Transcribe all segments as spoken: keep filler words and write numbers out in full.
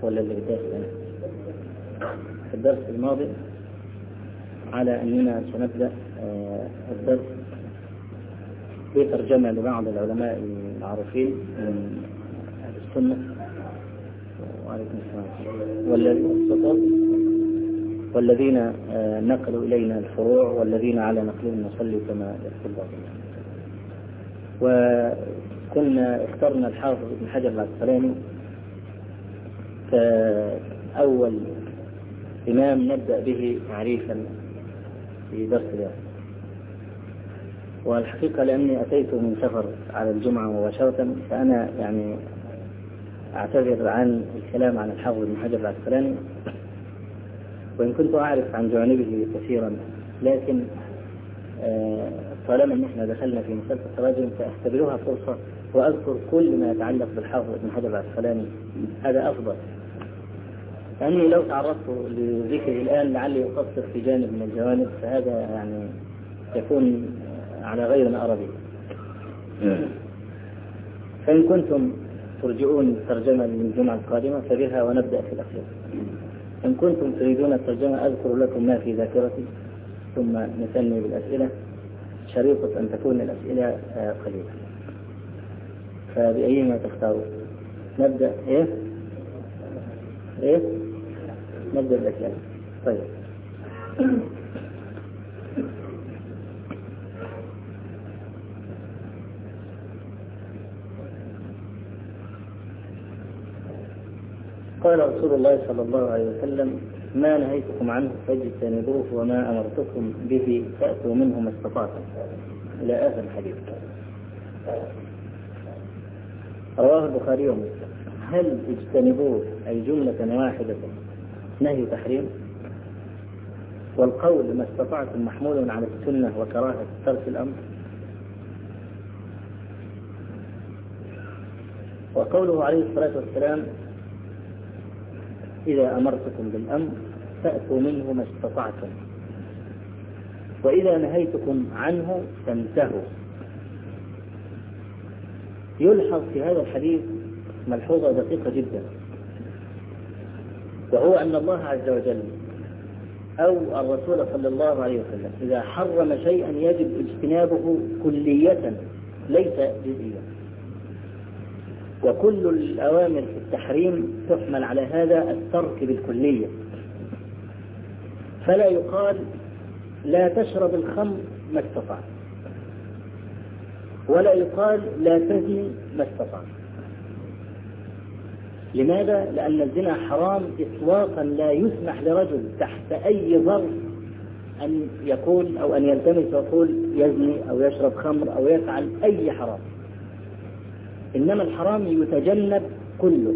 ولا اللي بداية في الدرس الماضي على أننا سنبدأ الدرس بترجمة لبعض العلماء المعروفين من أهل السنة وعليكم السلام والذين نقلوا إلينا الفروع والذين على نقلهم نصلي كما يقول بعضهم. وكنا اخترنا الحافظ ابن حجر العسقلاني كأول إمام نبدأ به تعريفا في درس اليوم. والحقيقة لأني أتيت من سفر على الجمعة مباشرة فأنا يعني أعتذر عن الكلام عن الحافظ ابن حجر العسقلاني، وإن كنت أعرف عن جوانبه كثيرا، لكن طالما أن احنا دخلنا في مسألة التراجم فأعتبرها فرصة وأذكر كل ما يتعلق بالحافظ ابن حجر العسقلاني، هذا أفضل. لأني لو تعرضت لذكره الآن لعلي أقصر في جانب من الجوانب، فهذا يعني يكون على غير ما أرى به. فإن كنتم ترجعون الترجمة للجمعة القادمة فبها ونبدأ في الأخير. إن كنتم تريدون الترجمة أذكر لكم ما في ذاكرتي ثم نثني بالأسئلة، شريطة أن تكون الأسئلة قليلة. فبأيما تختاروا؟ نبدأ إيه؟ إيه؟ نبدأ بالأسئلة. طيب. قال رسول الله صلى الله عليه وسلم: ما نهيتكم عنه فاجتنبوه وما أمرتكم به فأتوا منه ما استطعتم، إلى آخر الحديث. رواه البخاري ومسلم. هل اجتنبوه أي جملة واحدة نهي تحريم؟ والقول ما استطعتم محمول على السنة وكراهة ترك الأمر؟ وقوله عليه الصلاة والسلام: إذا أمرتكم بالأمر فأتوا منه ما استطعتم، وإذا نهيتكم عنه فانتهوا. يلحظ في هذا الحديث ملحوظة دقيقة جدا، وهو أن الله عز وجل أو الرسول صلى الله عليه وسلم إذا حرم شيئا يجب اجتنابه كلية ليس جزئيا، وكل الأوامر في التحريم تحمل على هذا الترك بالكلية. فلا يقال لا تشرب الخمر ما استطعت، ولا يقال لا تزني ما استطعت. لماذا؟ لأن الزنا حرام إطلاقا، لا يسمح لرجل تحت أي ظرف أن يكون أو أن يلتمس ويقول يزني أو يشرب خمر أو يفعل أي حرام، إنما الحرام يتجنب كله.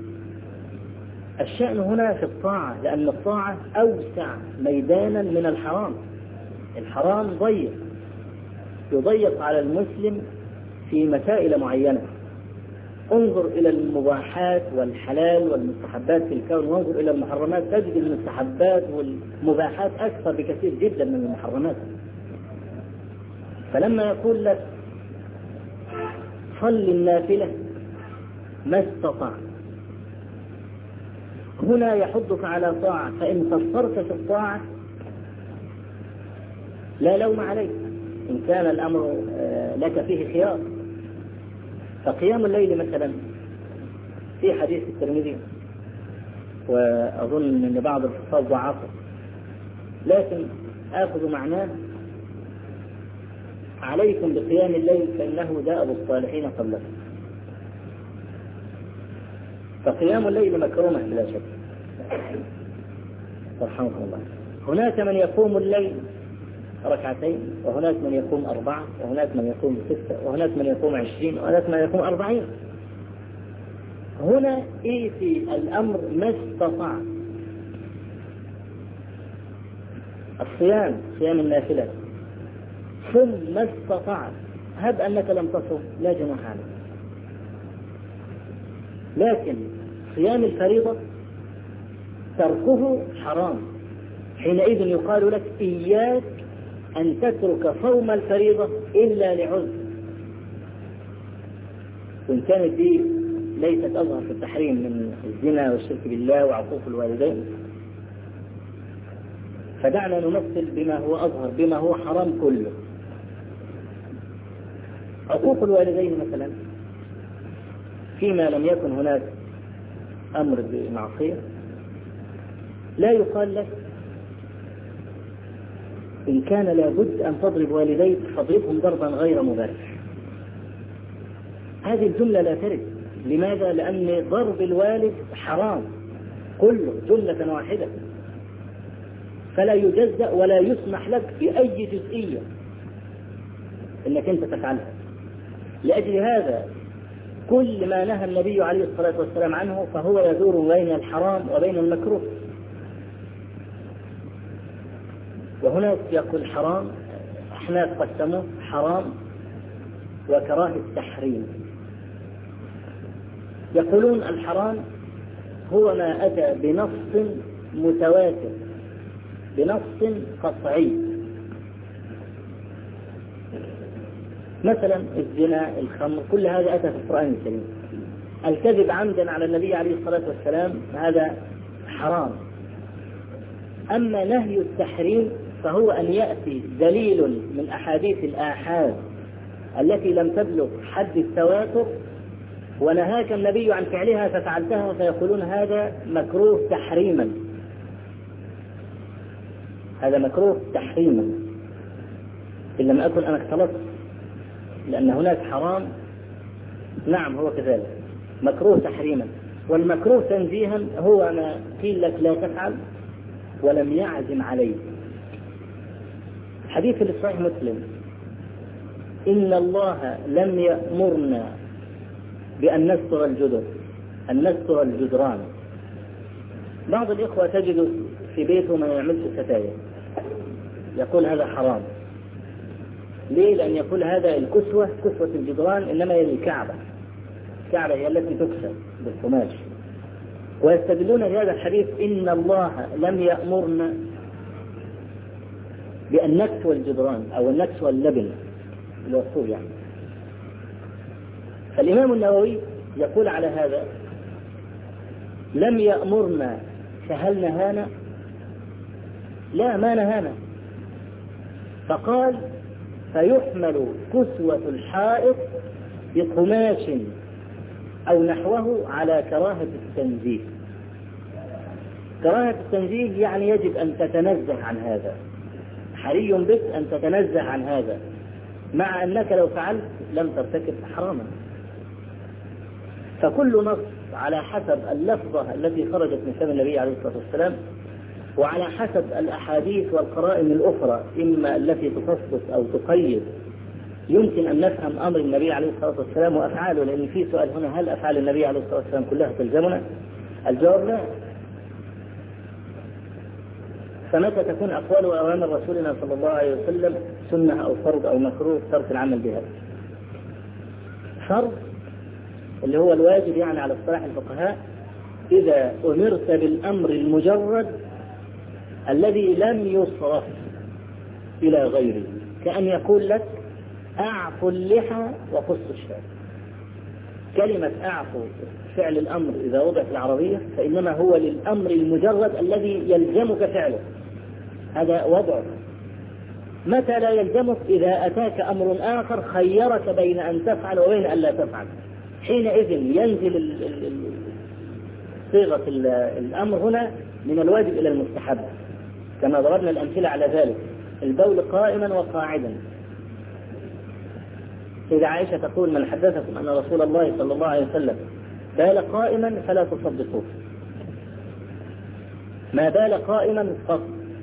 الشأن هنا في الطاعة، لأن الطاعة أوسع ميدانا من الحرام. الحرام ضيق، يضيق على المسلم في مسائل معينة. انظر إلى المباحات والحلال والمستحبات في الكون، وانظر إلى المحرمات تجد المستحبات والمباحات أكثر بكثير جدا من المحرمات. فلما يقول لك صل النافلة ما استطعت، هنا يحضك على طاعة، فإن قصرت في الطاعة لا لوم عليك إن كان الأمر لك فيه خيار. فقيام الليل مثلا في حديث الترمذي، وأظن أن بعض الحفاظ ضعفه، لكن آخذ معناه: عليكم بقيام الليل فإنه دأب الصالحين قبلكم. فقيام الليل مكرمة بلا شك، رحمكم الله. هناك من يقوم الليل ركعتين، وهناك من يقوم أربعة، وهناك من يقوم ستة، وهناك من يقوم عشرين، وهناك من يقوم أربعين. هنا إيه في الأمر ما استطاع. الصيام، صيام النافلة، صم ما استطعت. هب أنك لم تصم لا جناح عليك، لكن صيام الفريضة تركه حرام. حينئذ يقال لك إياك أن تترك صوم الفريضة إلا لعذر، وإن كانت دي ليست أظهر في التحريم من الزنا والشرك بالله وعقوق الوالدين، فدعنا نمثل بما هو أظهر، بما هو حرام كله. عقوق الوالدين مثلا فيما لم يكن هناك أمر بمعصية لا يقال لك إن كان لابد أن تضرب والديك فاضربهم ضربا غير مبرح. هذه الجملة لا ترد. لماذا؟ لأن ضرب الوالد حرام كله جملة واحدة، فلا يجزأ ولا يسمح لك بأي جزئية إنك أنت تفعلها. لأجل هذا كل ما نهى النبي عليه الصلاة والسلام عنه فهو يدور بين الحرام وبين المكروه. وهناك يقول حرام، أحناف قسموه حرام وكراهة التحريم. يقولون الحرام هو ما أتى بنص متواتر، بنص قطعي، مثلا الزنا، الخمر، كل هذا أتى في القرآن الكريم. الكذب عمدا على النبي عليه الصلاة والسلام هذا حرام. أما نهي التحريم فهو أن يأتي دليل من أحاديث الآحاد التي لم تبلغ حد التواتر ونهاك النبي عن فعلها ففعلتها، فيقولون هذا مكروه تحريما، هذا مكروه تحريما إن لم أكن أنا اختلطت، لأن هناك حرام نعم هو كذلك مكروه تحريما. والمكروه تنزيها هو ما قيل لك لا تفعل ولم يعزم عليه. حديث في صحيح مسلم: إن الله لم يأمرنا بأن نستر الجدر، أن نستر الجدران. بعض الإخوة تجد في بيته ما يعملش ستاير، يقول هذا حرام. ليه؟ لأن يقول هذا الكسوة، كسوة الجدران إنما هي الكعبة، الكعبة هي التي تكسى بالقماش. ويستدلون بهذا الحديث إن الله لم يأمرنا بأن نكسو الجدران أو نكسو اللبن الوصول يعني. فالإمام النووي يقول على هذا: لم يأمرنا، فهل نهانا؟ لا، ما نهانا. فقال: فيحمل كسوة الحائط بقماش أو نحوه على كراهة التنزيه. كراهة التنزيه يعني يجب أن تتنزه عن هذا، حري بك أن تتنزه عن هذا، مع أنك لو فعلت لم ترتكب حراما. فكل نص على حسب اللفظة التي خرجت من فم النبي عليه الصلاة والسلام، وعلى حسب الأحاديث والقرائن الأخرى إما التي تخصص أو تقيد، يمكن أن نفهم أمر النبي عليه الصلاة والسلام وأفعاله. لأن في سؤال هنا: هل أفعال النبي عليه الصلاة والسلام كلها تلزمنا؟ الجواب لا. فمتى تكون أقوال وأوامر رسولنا صلى الله عليه وسلم سنة أو فرض أو مكروه ترك العمل بها؟ فرض اللي هو الواجب يعني على اصطلاح الفقهاء، إذا أمرت بالأمر المجرد الذي لم يصرف إلى غيره، كأن يقول لك: أعفو اللحى وقص الشارب. كلمة أعفو فعل الأمر إذا وضع في العربية فإنما هو للأمر المجرد الذي يلزمك فعله، هذا وضعه. متى لا يلزمك؟ إذا أتاك أمر آخر خيرك بين أن تفعل وبين أن لا تفعل، حينئذ ينزل صيغة الأمر هنا من الواجب إلى المستحب، كما ضربنا الأمثلة على ذلك: البول قائما وقاعدا. إذا عائشة تقول: من حدثكم أن رسول الله صلى الله عليه وسلم بال قائما فلا تصدقوه، ما بال قائما قط.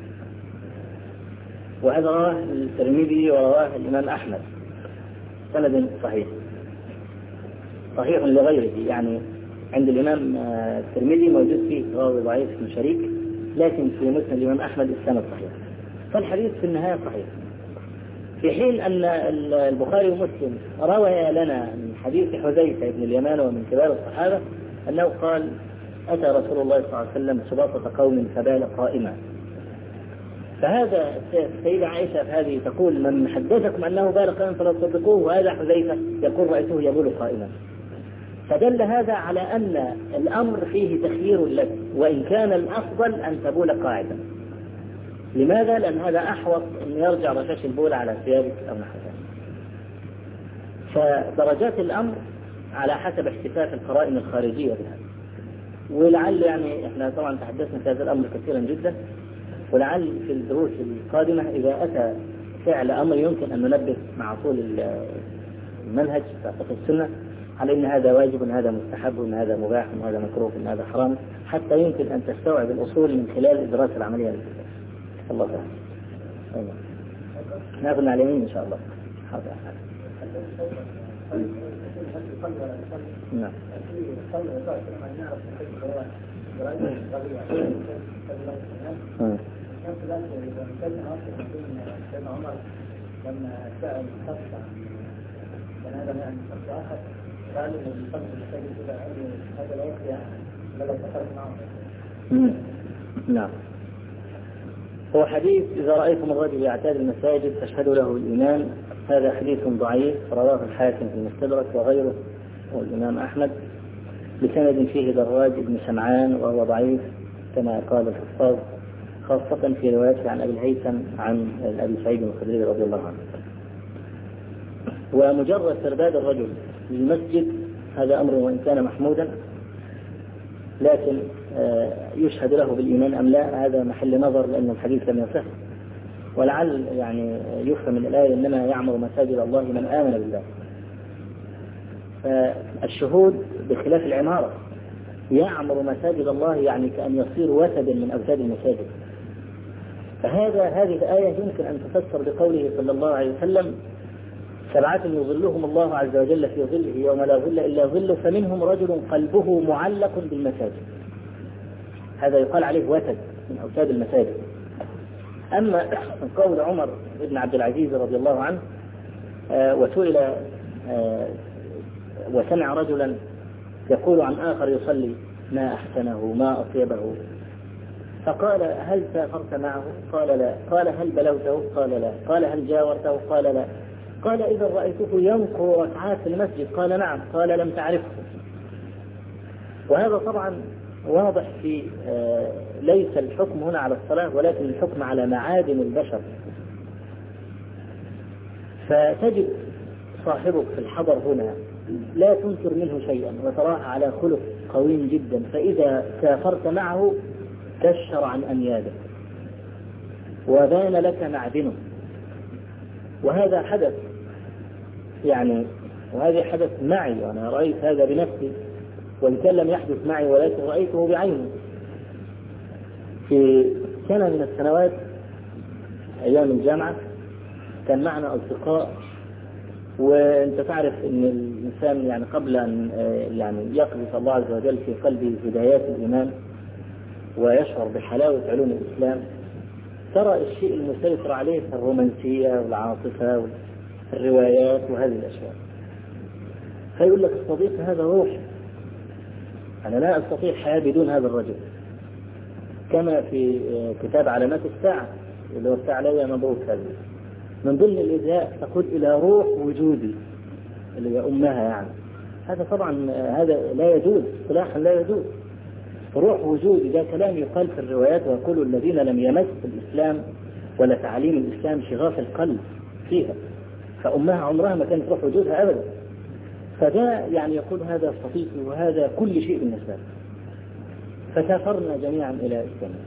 وهذا رواه الترمذي ورواه الإمام أحمد سند صحيح، صحيح لغيره، يعني عند الإمام الترمذي موجود فيه راوي ضعيف من شريك، لكن في مسند الإمام أحمد السند صحيح. فالحديث في النهاية صحيح. في حين أن البخاري ومسلم روى لنا من حديث حذيفة بن اليمان ومن كبار الصحابة أنه قال: أتى رسول الله صلى الله عليه وسلم سباطة قوم فبال قائما. فهذا السيدة عائشة هذه تقول: من حدثكم أنه بال قائما فلا تصدقوه، وهذا حذيفة يقول: رأيته يبول قائما. فدل هذا على أن الأمر فيه تخيير لك، وإن كان الأفضل أن تبول قاعدا. لماذا؟ لأن هذا أحوط أن يرجع رشاش البول على ثيابك أو نحو ذلك. فدرجات الأمر على حسب احتفاف القرائن الخارجية بها. ولعل يعني احنا طبعا تحدثنا في هذا الأمر كثيرا جدا، ولعل في الدروس القادمة إذا أتى فعل أمر يمكن أن ننبه مع طول المنهج في السنة على أن هذا واجب وأن هذا مستحب وأن هذا مباح وأن هذا مكروه وأن هذا حرام، حتى يمكن أن تستوعب الأصول من خلال الدراسة العملية. الله تعالى. أيوة. نأخذ على اليمين إن شاء الله. حاضر. نعم. لما سأل الشخص عن هذا يعني شخص آخر قال إن الشخص المساجد إذا علم هذا الوقت يعني لو دخلت معه. نعم. هو حديث إذا رأيتم الرجل يعتاد المساجد فاشهدوا له الإيمان، هذا حديث ضعيف رواه الحاكم في المستدرك وغيره والإمام أحمد بسند فيه دراج بن سمعان وهو ضعيف كما قال الحفاظ، خاصة في روايته عن أبي الهيثم عن أبي سعيد الخدري رضي الله عنه. ومجرد ترداد الرجل للمسجد هذا أمر وإن كان محمودا، لكن يشهد له بالإيمان أم لا هذا محل نظر، لأن الحديث لم يصح. ولعل يعني يفهم من الآية إنما يعمر مساجد الله من آمن بالله. فالشهود بخلاف العمارة، يعمر مساجد الله يعني كأن يصير وثبا من أوتاد المساجد. فهذا هذه الآية يمكن أن تفسر بقوله صلى الله عليه وسلم: سبعة يظلهم الله عز وجل في ظله يوم لا ظل إلا ظله، فمنهم رجل قلبه معلق بالمساجد. هذا يقال عليه وثب من أوتاد المساجد. أما قول عمر بن عبد العزيز رضي الله عنه آه وسئل آه وسمع رجلا يقول عن آخر يصلي: ما أحسنه ما أطيبه، فقال: هل سافرت معه؟ قال لا. قال: هل بلوته؟ قال لا. قال: هل جاورته؟ قال لا. قال: إذا رأيته ينقر ركعات في المسجد؟ قال: نعم. قال: لم تعرفه. وهذا طبعا واضح في آه ليس الحكم هنا على الصلاة، ولكن الحكم على معادن البشر. فتجد صاحبك في الحضر هنا لا تنكر منه شيئا وتراه على خلق قوي جدا، فإذا سافرت معه كشر عن أنيابك وبان لك معدنه. وهذا حدث يعني، وهذا حدث معي وأنا رأيت هذا بنفسي، وإن كان لم يحدث معي ولكن رأيته بعيني. في سنة من السنوات أيام الجامعة كان معنا أصدقاء، وأنت تعرف أن الإنسان يعني قبل أن يعني يقذف الله عز وجل في قلبه هدايات الإيمان ويشعر بحلاوة علوم الإسلام، ترى الشيء المسيطر عليه الرومانسية والعاطفة والروايات وهذه الأشياء. فيقول لك الصديق هذا روح، أنا لا أستطيع حياة بدون هذا الرجل. كما في كتاب علامات الساعة اللي هو الساعة عليها مبروك، هذا من ضمن الإزهاء تقول إلى روح وجودي اللي هي أمها يعني. هذا طبعا هذا لا يجوز، اصطلاحا لا يجوز. روح وجودي ده كلام يقال في الروايات، ويقول الذين لم يمس الإسلام ولا تعاليم الإسلام شغاف القلب فيها، فأمها عمرها ما كانت روح وجودها أبدا. فده يعني يقول هذا صديقي وهذا كل شيء بالنسبة له. فسافرنا جميعا إلى إسبانيا.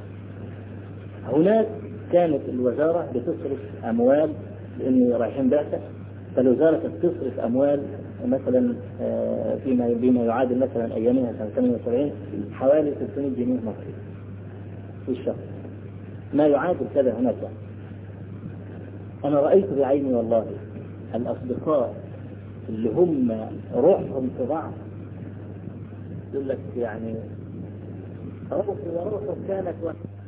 هناك كانت الوزارة بتصرف أموال لأنه رايحين بعثة، فالوزارة تصرف أموال مثلا فيما بما يعادل مثلا أيامها سنة ثمانية وسبعين حوالي ثلاثمائة جنيه مصري في الشهر، ما يعادل كذا هناك. أنا رأيت بعيني والله الأصدقاء اللي هم روحهم في بعض، يقول لك يعني روحي وروحك كانت